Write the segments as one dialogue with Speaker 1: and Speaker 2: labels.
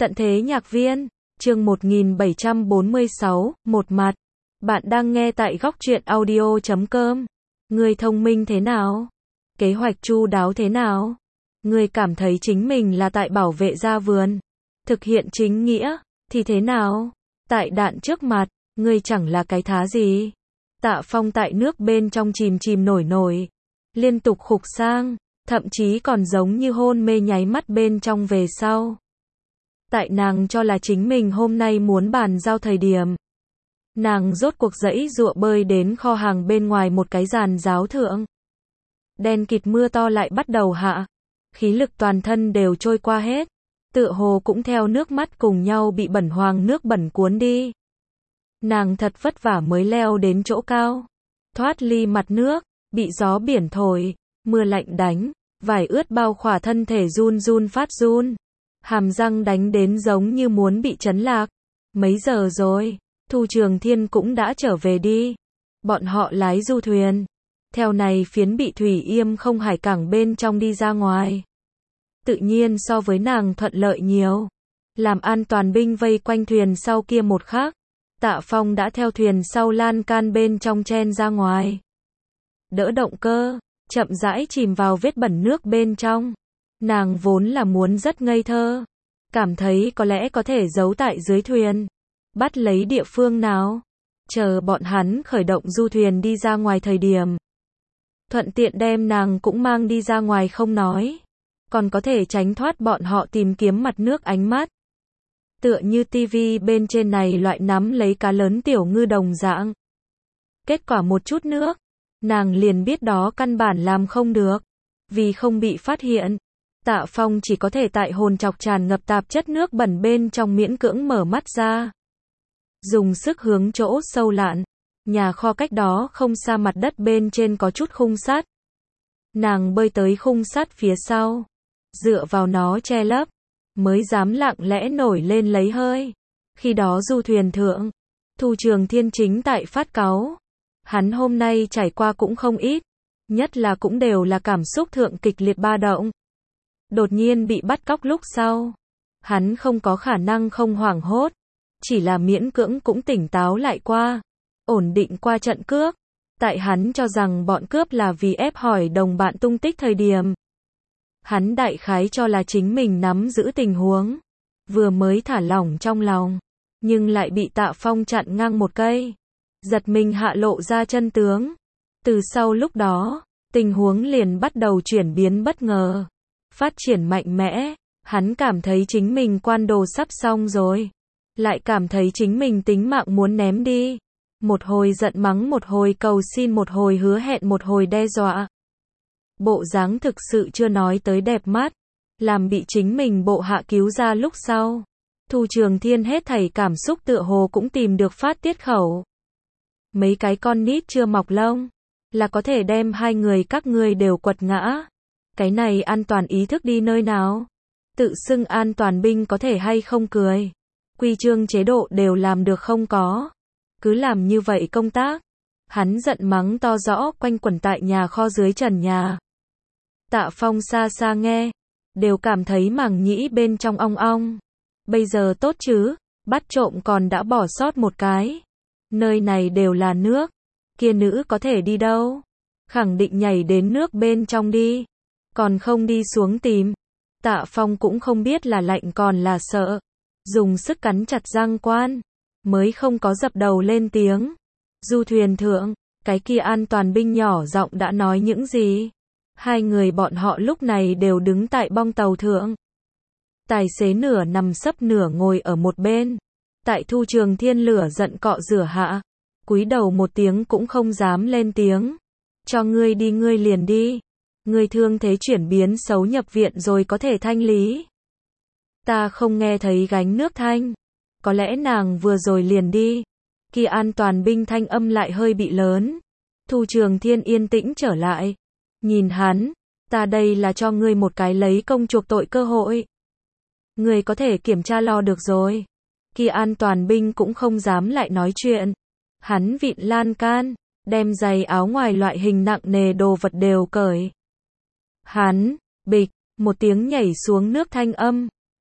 Speaker 1: Tận thế nhạc viên, chương 1746, một mặt. Bạn đang nghe tại góc truyện audio.com. Ngươi thông minh thế nào? Kế hoạch chu đáo thế nào? Ngươi cảm thấy chính mình là tại bảo vệ gia vườn, thực hiện chính nghĩa, thì thế nào? Tại đạn trước mặt, ngươi chẳng là cái thá gì. Tạ Phong tại nước bên trong chìm chìm nổi nổi, liên tục khục sang, thậm chí còn giống như hôn mê nháy mắt bên trong về sau. Tại nàng cho là chính mình hôm nay muốn bàn giao thời điểm, nàng rốt cuộc giãy giụa bơi đến kho hàng bên ngoài một cái giàn giáo thượng. Đen kịt mưa to lại bắt đầu hạ, khí lực toàn thân đều trôi qua hết, tựa hồ cũng theo nước mắt cùng nhau bị bẩn hoàng nước bẩn cuốn đi. Nàng thật vất vả mới leo đến chỗ cao, thoát ly mặt nước, bị gió biển thổi, mưa lạnh đánh, vải ướt bao khỏa thân thể run run phát run, hàm răng đánh đến giống như muốn bị chấn lạc. Mấy giờ rồi? Thu Trường Thiên cũng đã trở về đi. Bọn họ lái du thuyền, theo này phiến bị thủy yêm không hải cảng bên trong đi ra ngoài. Tự nhiên so với nàng thuận lợi nhiều. Làm an toàn binh vây quanh thuyền sau kia một khắc, Tạ Phong đã theo thuyền sau lan can bên trong chen ra ngoài. Đỡ động cơ, chậm rãi chìm vào vết bẩn nước bên trong. Nàng vốn là muốn rất ngây thơ, cảm thấy có lẽ có thể giấu tại dưới thuyền, bắt lấy địa phương nào, chờ bọn hắn khởi động du thuyền đi ra ngoài thời điểm. Thuận tiện đem nàng cũng mang đi ra ngoài không nói, còn có thể tránh thoát bọn họ tìm kiếm mặt nước ánh mắt. Tựa như tivi bên trên này loại nắm lấy cá lớn tiểu ngư đồng dạng. Kết quả một chút nước, nàng liền biết đó căn bản làm không được, vì không bị phát hiện. Tạ Phong chỉ có thể tại hồn chọc tràn ngập tạp chất nước bẩn bên trong miễn cưỡng mở mắt ra. Dùng sức hướng chỗ sâu lặn, nhà kho cách đó không xa mặt đất bên trên có chút khung sắt. Nàng bơi tới khung sắt phía sau, dựa vào nó che lấp, mới dám lặng lẽ nổi lên lấy hơi. Khi đó du thuyền thượng, Thu Trường Thiên chính tại phát cáu. Hắn hôm nay trải qua cũng không ít, nhất là cũng đều là cảm xúc thượng kịch liệt ba động. Đột nhiên bị bắt cóc lúc sau, hắn không có khả năng không hoảng hốt, chỉ là miễn cưỡng cũng tỉnh táo lại qua, ổn định qua trận cướp. Tại hắn cho rằng bọn cướp là vì ép hỏi đồng bạn tung tích thời điểm, hắn đại khái cho là chính mình nắm giữ tình huống, vừa mới thả lỏng trong lòng, nhưng lại bị Tạ Phong chặn ngang một cây, giật mình hạ lộ ra chân tướng. Từ sau lúc đó, tình huống liền bắt đầu chuyển biến bất ngờ, phát triển mạnh mẽ. Hắn cảm thấy chính mình quan đồ sắp xong rồi, lại cảm thấy chính mình tính mạng muốn ném đi. Một hồi giận mắng, một hồi cầu xin, một hồi hứa hẹn, một hồi đe dọa. Bộ dáng thực sự chưa nói tới đẹp mắt, làm bị chính mình bộ hạ cứu ra lúc sau. Thu Trường Thiên hết thảy cảm xúc tựa hồ cũng tìm được phát tiết khẩu. Mấy cái con nít chưa mọc lông, là có thể đem hai người các ngươi đều quật ngã. Cái này an toàn ý thức đi nơi nào? Tự xưng an toàn binh có thể hay không cười? Quy chương chế độ đều làm được không có? Cứ làm như vậy công tác. Hắn giận mắng to rõ quanh quẩn tại nhà kho dưới trần nhà. Tạ Phong xa xa nghe, đều cảm thấy màng nhĩ bên trong ong ong. Bây giờ tốt chứ, bắt trộm còn đã bỏ sót một cái. Nơi này đều là nước, kia nữ có thể đi đâu? Khẳng định nhảy đến nước bên trong đi, còn không đi xuống tìm. Tạ Phong cũng không biết là lạnh còn là sợ, dùng sức cắn chặt răng quan, mới không có dập đầu lên tiếng. Du thuyền thượng, cái kia an toàn binh nhỏ giọng đã nói những gì? Hai người bọn họ lúc này đều đứng tại bong tàu thượng. Tài xế nửa nằm sấp nửa ngồi ở một bên. Tại Thu Trường Thiên lửa giận cọ rửa hạ, cúi đầu một tiếng cũng không dám lên tiếng. Cho ngươi đi ngươi liền đi. Ngươi thương thế chuyển biến xấu nhập viện rồi có thể thanh lý. Ta không nghe thấy gánh nước thanh. Có lẽ nàng vừa rồi liền đi. Kia an toàn binh thanh âm lại hơi bị lớn. Thu Trường Thiên yên tĩnh trở lại. Nhìn hắn, ta đây là cho ngươi một cái lấy công chuộc tội cơ hội. Ngươi có thể kiểm tra lo được rồi. Kia an toàn binh cũng không dám lại nói chuyện. Hắn vịn lan can, đem giày áo ngoài loại hình nặng nề đồ vật đều cởi. Hắn, bịch, một tiếng nhảy xuống nước thanh âm,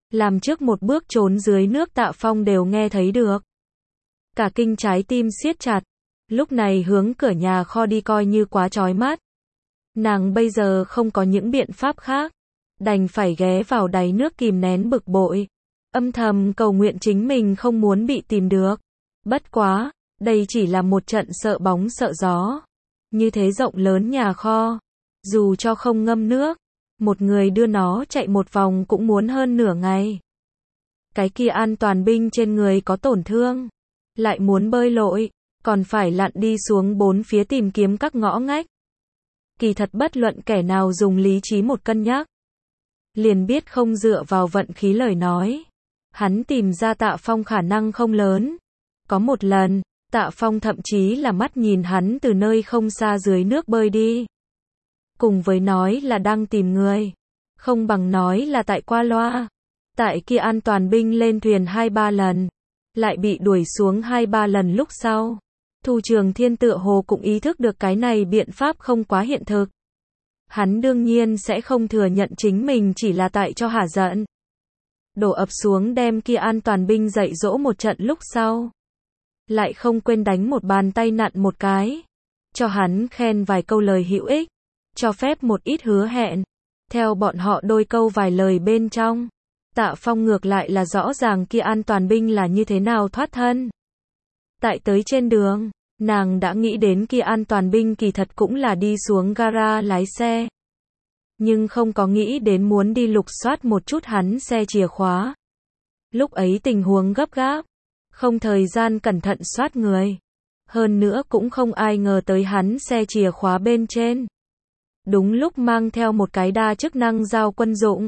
Speaker 1: làm trước một bước trốn dưới nước Tạ Phong đều nghe thấy được. Cả kinh trái tim siết chặt, lúc này hướng cửa nhà kho đi coi như quá chói mắt. Nàng bây giờ không có những biện pháp khác, đành phải ghé vào đáy nước kìm nén bực bội, âm thầm cầu nguyện chính mình không muốn bị tìm được. Bất quá, đây chỉ là một trận sợ bóng sợ gió. Như thế rộng lớn nhà kho, dù cho không ngâm nước, một người đưa nó chạy một vòng cũng muốn hơn nửa ngày. Cái kia an toàn binh trên người có tổn thương, lại muốn bơi lội, còn phải lặn đi xuống bốn phía tìm kiếm các ngõ ngách. Kỳ thật bất luận kẻ nào dùng lý trí một cân nhắc, liền biết không dựa vào vận khí lời nói, hắn tìm ra Tạ Phong khả năng không lớn. Có một lần, Tạ Phong thậm chí là mắt nhìn hắn từ nơi không xa dưới nước bơi đi. Cùng với nói là đang tìm người, không bằng nói là tại qua loa. Tại kia an toàn binh lên thuyền 2-3 lần, lại bị đuổi xuống 2-3 lần lúc sau. Thu Trường Thiên tựa hồ cũng ý thức được cái này biện pháp không quá hiện thực. Hắn đương nhiên sẽ không thừa nhận chính mình chỉ là tại cho hả giận. Đổ ập xuống đem kia an toàn binh dạy dỗ một trận lúc sau, lại không quên đánh một bàn tay nặn một cái, cho hắn khen vài câu lời hữu ích, cho phép một ít hứa hẹn. Theo bọn họ đôi câu vài lời bên trong, Tạ Phong ngược lại là rõ ràng kia an toàn binh là như thế nào thoát thân. Tại tới trên đường, nàng đã nghĩ đến kia an toàn binh kỳ thật cũng là đi xuống gara lái xe. Nhưng không có nghĩ đến muốn đi lục soát một chút hắn xe chìa khóa. Lúc ấy tình huống gấp gáp, không thời gian cẩn thận soát người. Hơn nữa cũng không ai ngờ tới hắn xe chìa khóa bên trên. Đúng lúc mang theo một cái đa chức năng dao quân dụng.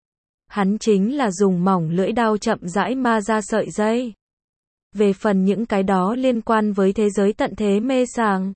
Speaker 1: Hắn chính là dùng mỏng lưỡi đao chậm rãi ma ra sợi dây. Về phần những cái đó liên quan với thế giới tận thế mê sảng,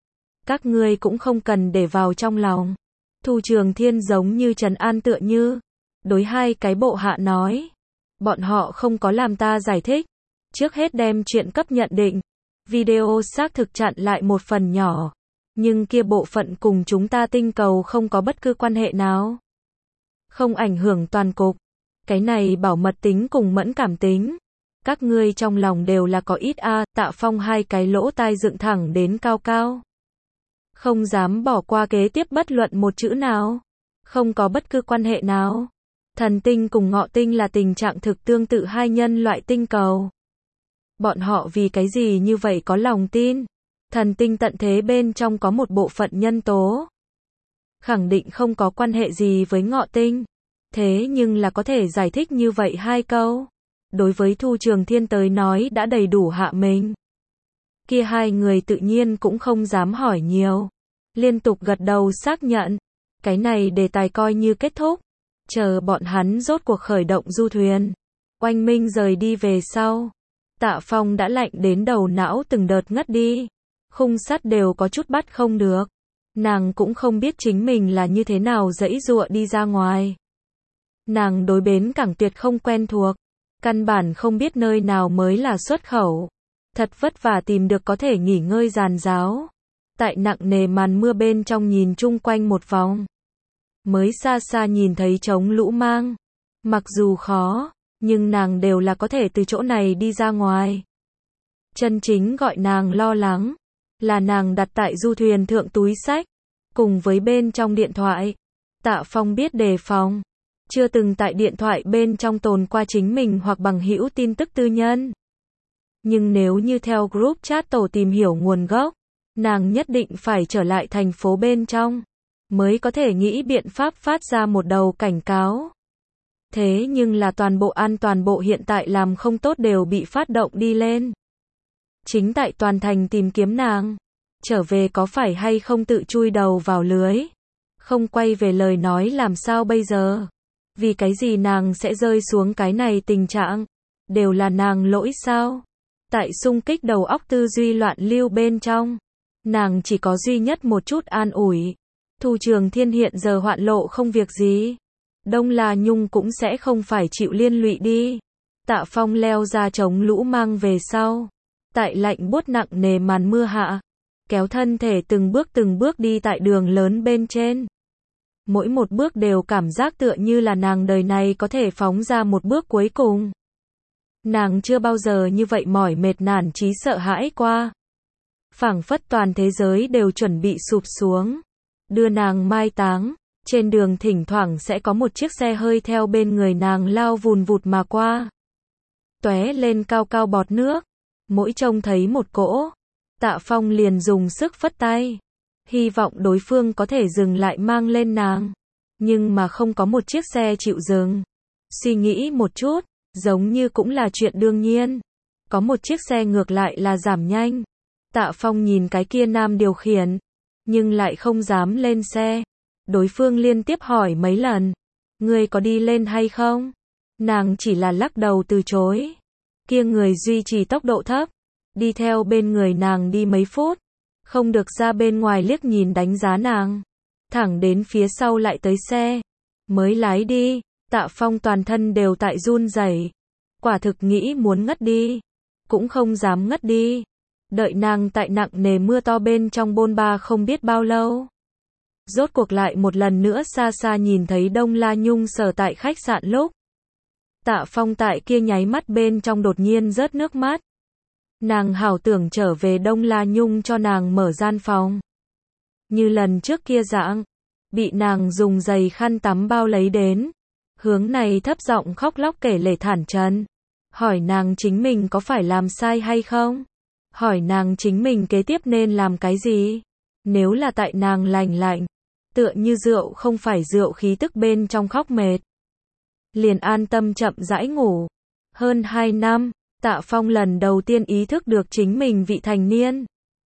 Speaker 1: các ngươi cũng không cần để vào trong lòng. Thu Trường Thiên giống như trấn an tựa như, đối hai cái bộ hạ nói. Bọn họ không có làm ta giải thích. Trước hết đem chuyện cấp nhận định. Video xác thực chặn lại một phần nhỏ. Nhưng kia bộ phận cùng chúng ta tinh cầu không có bất cứ quan hệ nào. Không ảnh hưởng toàn cục. Cái này bảo mật tính cùng mẫn cảm tính. Các ngươi trong lòng đều là có ít a. Tạ Phong hai cái lỗ tai dựng thẳng đến cao cao. Không dám bỏ qua kế tiếp bất luận một chữ nào. Không có bất cứ quan hệ nào. Thần tinh cùng ngọ tinh là tình trạng thực tương tự hai nhân loại tinh cầu. Bọn họ vì cái gì như vậy có lòng tin? Thần tinh tận thế bên trong có một bộ phận nhân tố. Khẳng định không có quan hệ gì với ngọ tinh. Thế nhưng là có thể giải thích như vậy hai câu. Đối với Thu Trường Thiên tới nói đã đầy đủ hạ mình. Kia hai người tự nhiên cũng không dám hỏi nhiều. Liên tục gật đầu xác nhận. Cái này đề tài coi như kết thúc. Chờ bọn hắn rốt cuộc khởi động du thuyền. Oanh Minh rời đi về sau. Tạ Phong đã lạnh đến đầu não từng đợt ngất đi. Khung sắt đều có chút bắt không được. Nàng cũng không biết chính mình là như thế nào giãy giụa đi ra ngoài. Nàng đối bến cảng tuyệt không quen thuộc. Căn bản không biết nơi nào mới là xuất khẩu. Thật vất vả tìm được có thể nghỉ ngơi giàn giáo. Tại nặng nề màn mưa bên trong nhìn chung quanh một vòng. Mới xa xa nhìn thấy trống lũ mang. Mặc dù khó, nhưng nàng đều là có thể từ chỗ này đi ra ngoài. Chân chính gọi nàng lo lắng, là nàng đặt tại du thuyền thượng túi xách, cùng với bên trong điện thoại. Tạ Phong biết đề phòng, chưa từng tại điện thoại bên trong tồn qua chính mình hoặc bằng hữu tin tức tư nhân. Nhưng nếu như theo group chat tổ tìm hiểu nguồn gốc, nàng nhất định phải trở lại thành phố bên trong, mới có thể nghĩ biện pháp phát ra một đầu cảnh cáo. Thế nhưng là toàn bộ an toàn bộ hiện tại làm không tốt đều bị phát động đi lên. Chính tại toàn thành tìm kiếm nàng. Trở về có phải hay không tự chui đầu vào lưới. Không quay về lời nói làm sao bây giờ. Vì cái gì nàng sẽ rơi xuống cái này tình trạng. Đều là nàng lỗi sao. Tại xung kích đầu óc tư duy loạn lưu bên trong. Nàng chỉ có duy nhất một chút an ủi. Thu Trường Thiên hiện giờ hoạn lộ không việc gì. Đông La Nhung cũng sẽ không phải chịu liên lụy đi. Tạ Phong leo ra chống lũ mang về sau. Tại lạnh buốt nặng nề màn mưa hạ. Kéo thân thể từng bước đi tại đường lớn bên trên. mỗi một bước đều cảm giác tựa như là nàng đời này có thể phóng ra một bước cuối cùng. Nàng chưa bao giờ như vậy mỏi mệt nản chí sợ hãi qua. Phảng phất toàn thế giới đều chuẩn bị sụp xuống, đưa nàng mai táng. Trên đường thỉnh thoảng sẽ có một chiếc xe hơi theo bên người nàng lao vùn vụt mà qua. Tóe lên cao cao bọt nước. Mỗi trông thấy một cỗ, Tạ Phong liền dùng sức phất tay. Hy vọng đối phương có thể dừng lại mang lên nàng. Nhưng mà không có một chiếc xe chịu dừng. Suy nghĩ một chút, giống như cũng là chuyện đương nhiên. Có một chiếc xe ngược lại là giảm nhanh. Tạ Phong nhìn cái kia nam điều khiển, nhưng lại không dám lên xe. Đối phương liên tiếp hỏi mấy lần, ngươi có đi lên hay không? Nàng chỉ là lắc đầu từ chối. Kia người duy trì tốc độ thấp, đi theo bên người nàng đi mấy phút, không được ra bên ngoài liếc nhìn đánh giá nàng. Thẳng đến phía sau lại tới xe, mới lái đi. Tạ Phong toàn thân đều tại run rẩy, quả thực nghĩ muốn ngất đi, cũng không dám ngất đi. Đợi nàng tại nặng nề mưa to bên trong bôn ba không biết bao lâu. Rốt cuộc lại một lần nữa xa xa nhìn thấy Đông La Nhung sở tại khách sạn lúc. Tạ Phong tại kia nháy mắt bên trong đột nhiên rớt nước mắt. Nàng hảo tưởng trở về Đông La Nhung cho nàng mở gian phòng. Như lần trước kia dạng, bị nàng dùng giày khăn tắm bao lấy đến. Hướng này thấp giọng khóc lóc kể lể thản trần. Hỏi nàng chính mình có phải làm sai hay không? Hỏi nàng chính mình kế tiếp nên làm cái gì? Nếu là tại nàng lành lạnh, tựa như rượu không phải rượu khí tức bên trong khóc mệt. Liền an tâm chậm rãi ngủ. Hơn 2 năm, Tạ Phong lần đầu tiên ý thức được chính mình vị thành niên.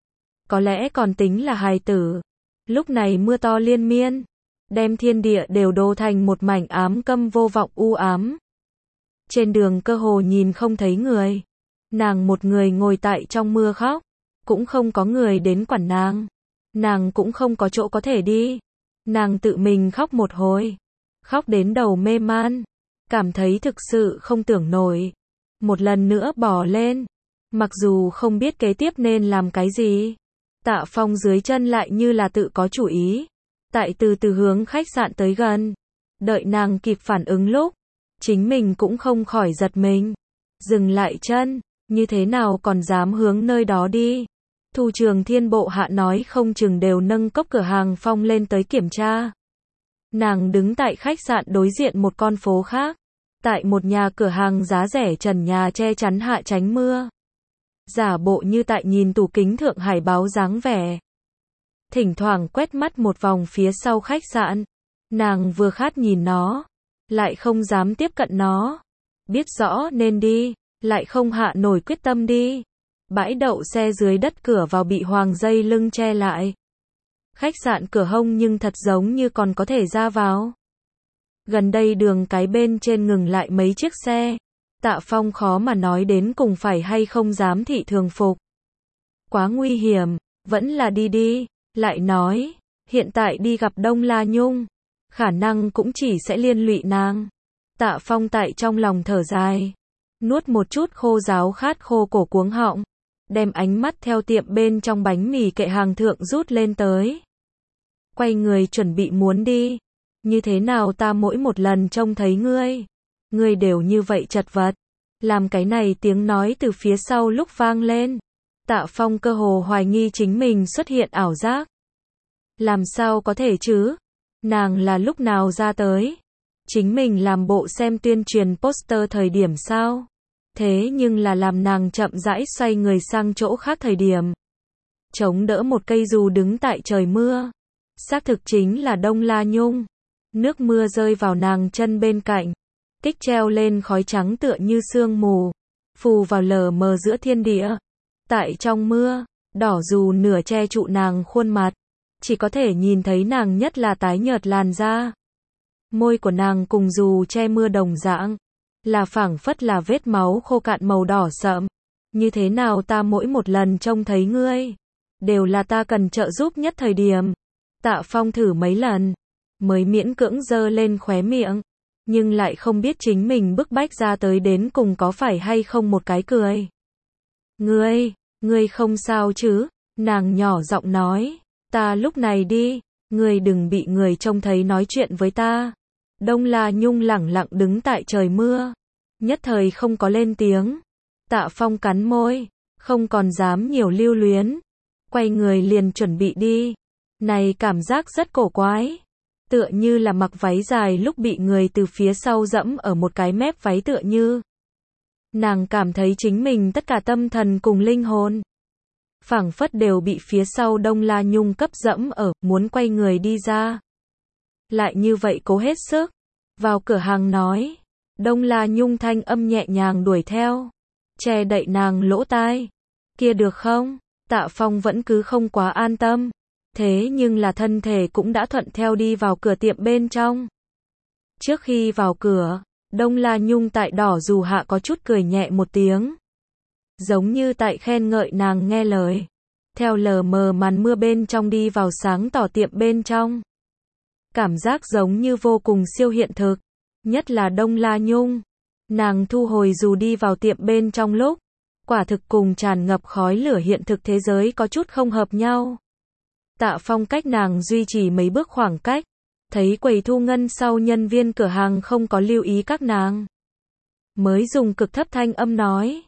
Speaker 1: Có lẽ còn tính là hài tử. Lúc này mưa to liên miên, đem thiên địa đều đổ thành một mảnh ám câm vô vọng u ám. Trên đường cơ hồ nhìn không thấy người. Nàng một người ngồi tại trong mưa khóc, cũng không có người đến quản nàng. Nàng cũng không có chỗ có thể đi. Nàng tự mình khóc một hồi, khóc đến đầu mê man, cảm thấy thực sự không tưởng nổi. Một lần nữa bỏ lên, mặc dù không biết kế tiếp nên làm cái gì. Tạ Phong dưới chân lại như là tự có chủ ý, tại từ từ hướng khách sạn tới gần. Đợi nàng kịp phản ứng lúc, chính mình cũng không khỏi giật mình. Dừng lại chân, như thế nào còn dám hướng nơi đó đi. Thu Trường Thiên bộ hạ nói không chừng đều nâng cốc cửa hàng Phong lên tới kiểm tra. Nàng đứng tại khách sạn đối diện một con phố khác, tại một nhà cửa hàng giá rẻ trần nhà che chắn hạ tránh mưa. Giả bộ như tại nhìn tủ kính Thượng Hải báo dáng vẻ. Thỉnh thoảng quét mắt một vòng phía sau khách sạn. Nàng vừa khát nhìn nó, lại không dám tiếp cận nó. Biết rõ nên đi, lại không hạ nổi quyết tâm đi. Bãi đậu xe dưới đất cửa vào bị hoàng dây lưng che lại. Khách sạn cửa hông nhưng thật giống như còn có thể ra vào. Gần đây đường cái bên trên ngừng lại mấy chiếc xe. Tạ Phong khó mà nói đến cùng phải hay không dám thị thường phục. Quá nguy hiểm, vẫn là đi đi. Lại nói, hiện tại đi gặp Đông La Nhung, khả năng cũng chỉ sẽ liên lụy nàng. Tạ Phong tại trong lòng thở dài, nuốt một chút khô giáo khát khô cổ cuống họng, đem ánh mắt theo tiệm bên trong bánh mì kệ hàng thượng rút lên tới. Quay người chuẩn bị muốn đi. Như thế nào ta mỗi một lần trông thấy ngươi đều như vậy chật vật. Làm cái này tiếng nói từ phía sau lúc vang lên. Tạ Phong cơ hồ hoài nghi chính mình xuất hiện ảo giác. Làm sao có thể chứ? Nàng là lúc nào ra tới? Chính mình làm bộ xem tuyên truyền poster thời điểm sao? Thế nhưng là làm nàng chậm rãi xoay người sang chỗ khác thời điểm. Chống đỡ một cây dù đứng tại trời mưa. Xác thực chính là Đông La Nhung. Nước mưa rơi vào nàng chân bên cạnh. Kích treo lên khói trắng tựa như sương mù. Phù vào lờ mờ giữa thiên địa. Tại trong mưa, đỏ dù nửa che trụ nàng khuôn mặt. Chỉ có thể nhìn thấy nàng nhất là tái nhợt làn da. Môi của nàng cùng dù che mưa đồng dạng. Là phảng phất là vết máu khô cạn màu đỏ sậm. Như thế nào ta mỗi một lần trông thấy ngươi, đều là ta cần trợ giúp nhất thời điểm. Tạ Phong thử mấy lần, mới miễn cưỡng giơ lên khóe miệng. Nhưng lại không biết chính mình bức bách ra tới đến cùng có phải hay không một cái cười. Ngươi không sao chứ? Nàng nhỏ giọng nói, ta lúc này đi, Ngươi đừng bị người trông thấy nói chuyện với ta. Đông La Nhung lẳng lặng đứng tại trời mưa, nhất thời không có lên tiếng. Tạ Phong cắn môi, không còn dám nhiều lưu luyến, quay người liền chuẩn bị đi. Này cảm giác rất cổ quái, tựa như là mặc váy dài lúc bị người từ phía sau dẫm ở một cái mép váy tựa như. Nàng cảm thấy chính mình tất cả tâm thần cùng linh hồn, phảng phất đều bị phía sau Đông La Nhung cấp dẫm ở, muốn quay người đi ra. Lại như vậy cố hết sức, vào cửa hàng nói. Đông La Nhung thanh âm nhẹ nhàng đuổi theo, che đậy nàng lỗ tai. Kia được không? Tạ Phong vẫn cứ không quá an tâm, thế nhưng là thân thể cũng đã thuận theo đi vào cửa tiệm bên trong. Trước khi vào cửa, Đông La Nhung tại đỏ dù hạ có chút cười nhẹ một tiếng, giống như tại khen ngợi nàng nghe lời. Theo lờ mờ màn mưa bên trong đi vào sáng tỏ tiệm bên trong, cảm giác giống như vô cùng siêu hiện thực. Nhất là Đông La Nhung, nàng thu hồi dù đi vào tiệm bên trong lúc, quả thực cùng tràn ngập khói lửa hiện thực thế giới có chút không hợp nhau. Tạ Phong cách nàng duy trì mấy bước khoảng cách, thấy quầy thu ngân sau nhân viên cửa hàng không có lưu ý các nàng, mới dùng cực thấp thanh âm nói.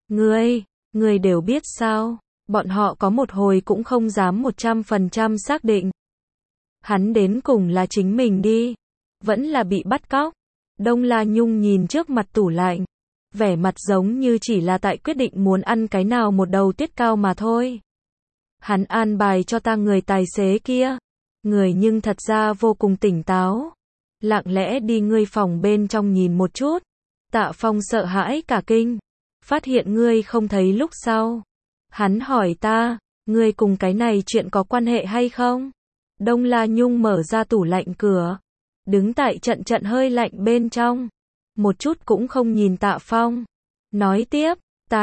Speaker 1: Ngươi đều biết sao, bọn họ có một hồi cũng không dám 100% xác định. Hắn đến cùng là chính mình đi, vẫn là bị bắt cóc. Đông La Nhung nhìn trước mặt tủ lạnh, vẻ mặt giống như chỉ là tại quyết định muốn ăn cái nào một đầu tiết cao mà thôi. Hắn an bài cho ta người tài xế kia, người nhưng thật ra vô cùng tỉnh táo. Lặng lẽ đi ngươi phòng bên trong nhìn một chút. Tạ Phong sợ hãi cả kinh, phát hiện ngươi không thấy lúc sau. Hắn hỏi ta, ngươi cùng cái này chuyện có quan hệ hay không? Đông La Nhung mở ra tủ lạnh cửa, đứng tại trận hơi lạnh bên trong, một chút cũng không nhìn Tạ Phong. Nói tiếp,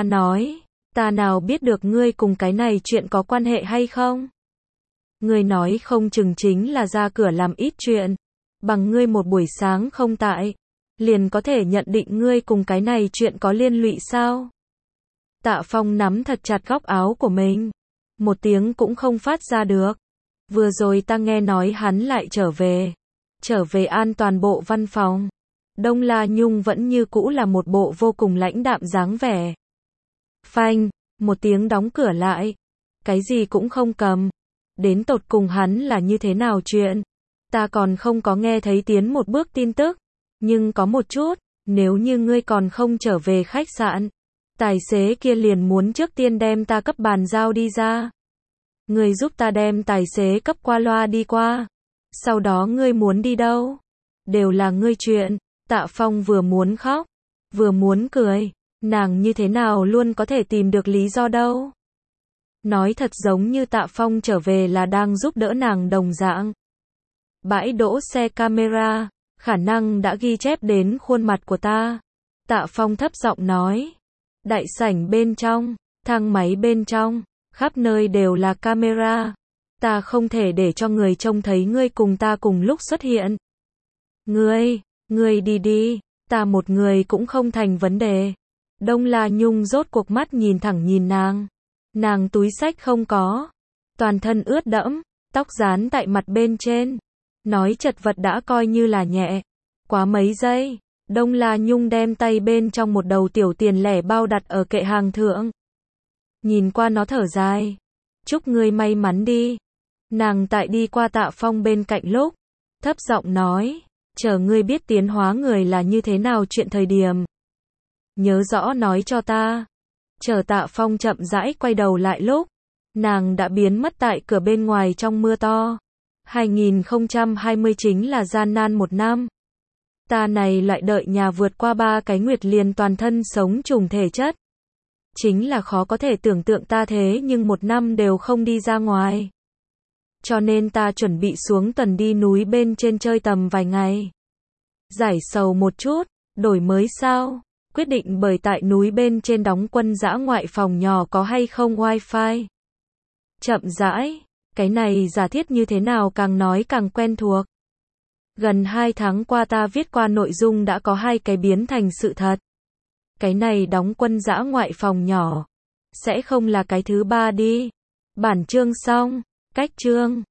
Speaker 1: ta nào biết được ngươi cùng cái này chuyện có quan hệ hay không? Ngươi nói không chừng chính là ra cửa làm ít chuyện, bằng ngươi một buổi sáng không tại, liền có thể nhận định ngươi cùng cái này chuyện có liên lụy sao? Tạ Phong nắm thật chặt góc áo của mình, một tiếng cũng không phát ra được. Vừa rồi ta nghe nói hắn lại trở về an toàn bộ văn phòng. Đông La Nhung vẫn như cũ là một bộ vô cùng lãnh đạm dáng vẻ. Phanh, một tiếng đóng cửa lại, cái gì cũng không cầm. Đến tột cùng hắn là như thế nào chuyện? Ta còn không có nghe thấy tiến một bước tin tức, nhưng có một chút, nếu như ngươi còn không trở về khách sạn, tài xế kia liền muốn trước tiên đem ta cấp bàn giao đi ra. Ngươi giúp ta đem tài xế cấp qua loa đi qua. Sau đó ngươi muốn đi đâu? Đều là ngươi chuyện. Tạ Phong vừa muốn khóc, vừa muốn cười. Nàng như thế nào luôn có thể tìm được lý do đâu. Nói thật giống như Tạ Phong trở về là đang giúp đỡ nàng đồng dạng. Bãi đỗ xe camera, khả năng đã ghi chép đến khuôn mặt của ta. Tạ Phong thấp giọng nói. Đại sảnh bên trong, thang máy bên trong, khắp nơi đều là camera. Ta không thể để cho người trông thấy ngươi cùng ta cùng lúc xuất hiện. Ngươi đi, ta một người cũng không thành vấn đề. Đông La Nhung rốt cuộc mắt nhìn thẳng nhìn nàng. Nàng túi xách không có, toàn thân ướt đẫm, tóc dán tại mặt bên trên. Nói chật vật đã coi như là nhẹ. Quá mấy giây, Đông La Nhung đem tay bên trong một đầu tiểu tiền lẻ bao đặt ở kệ hàng thượng. Nhìn qua nó thở dài. Chúc ngươi may mắn đi. Nàng tại đi qua Tạ Phong bên cạnh lúc, thấp giọng nói, chờ ngươi biết tiến hóa người là như thế nào chuyện thời điểm. Nhớ rõ nói cho ta. Chờ Tạ Phong chậm rãi quay đầu lại lúc, nàng đã biến mất tại cửa bên ngoài trong mưa to. 2020 chính là gian nan một năm. Ta này lại đợi nhà vượt qua 3 cái nguyệt liền toàn thân sống trùng thể chất. Chính là khó có thể tưởng tượng ta thế nhưng một năm đều không đi ra ngoài. Cho nên ta chuẩn bị xuống tuần đi núi bên trên chơi tầm vài ngày. Giải sầu một chút, đổi mới sao? Quyết định bởi tại núi bên trên đóng quân dã ngoại phòng nhỏ có hay không wifi. Chậm rãi, cái này giả thiết như thế nào càng nói càng quen thuộc. Gần 2 tháng qua ta viết qua nội dung đã có 2 cái biến thành sự thật. Cái này đóng quân dã ngoại phòng nhỏ, sẽ không là cái thứ 3 đi. Bản chương xong, cách chương.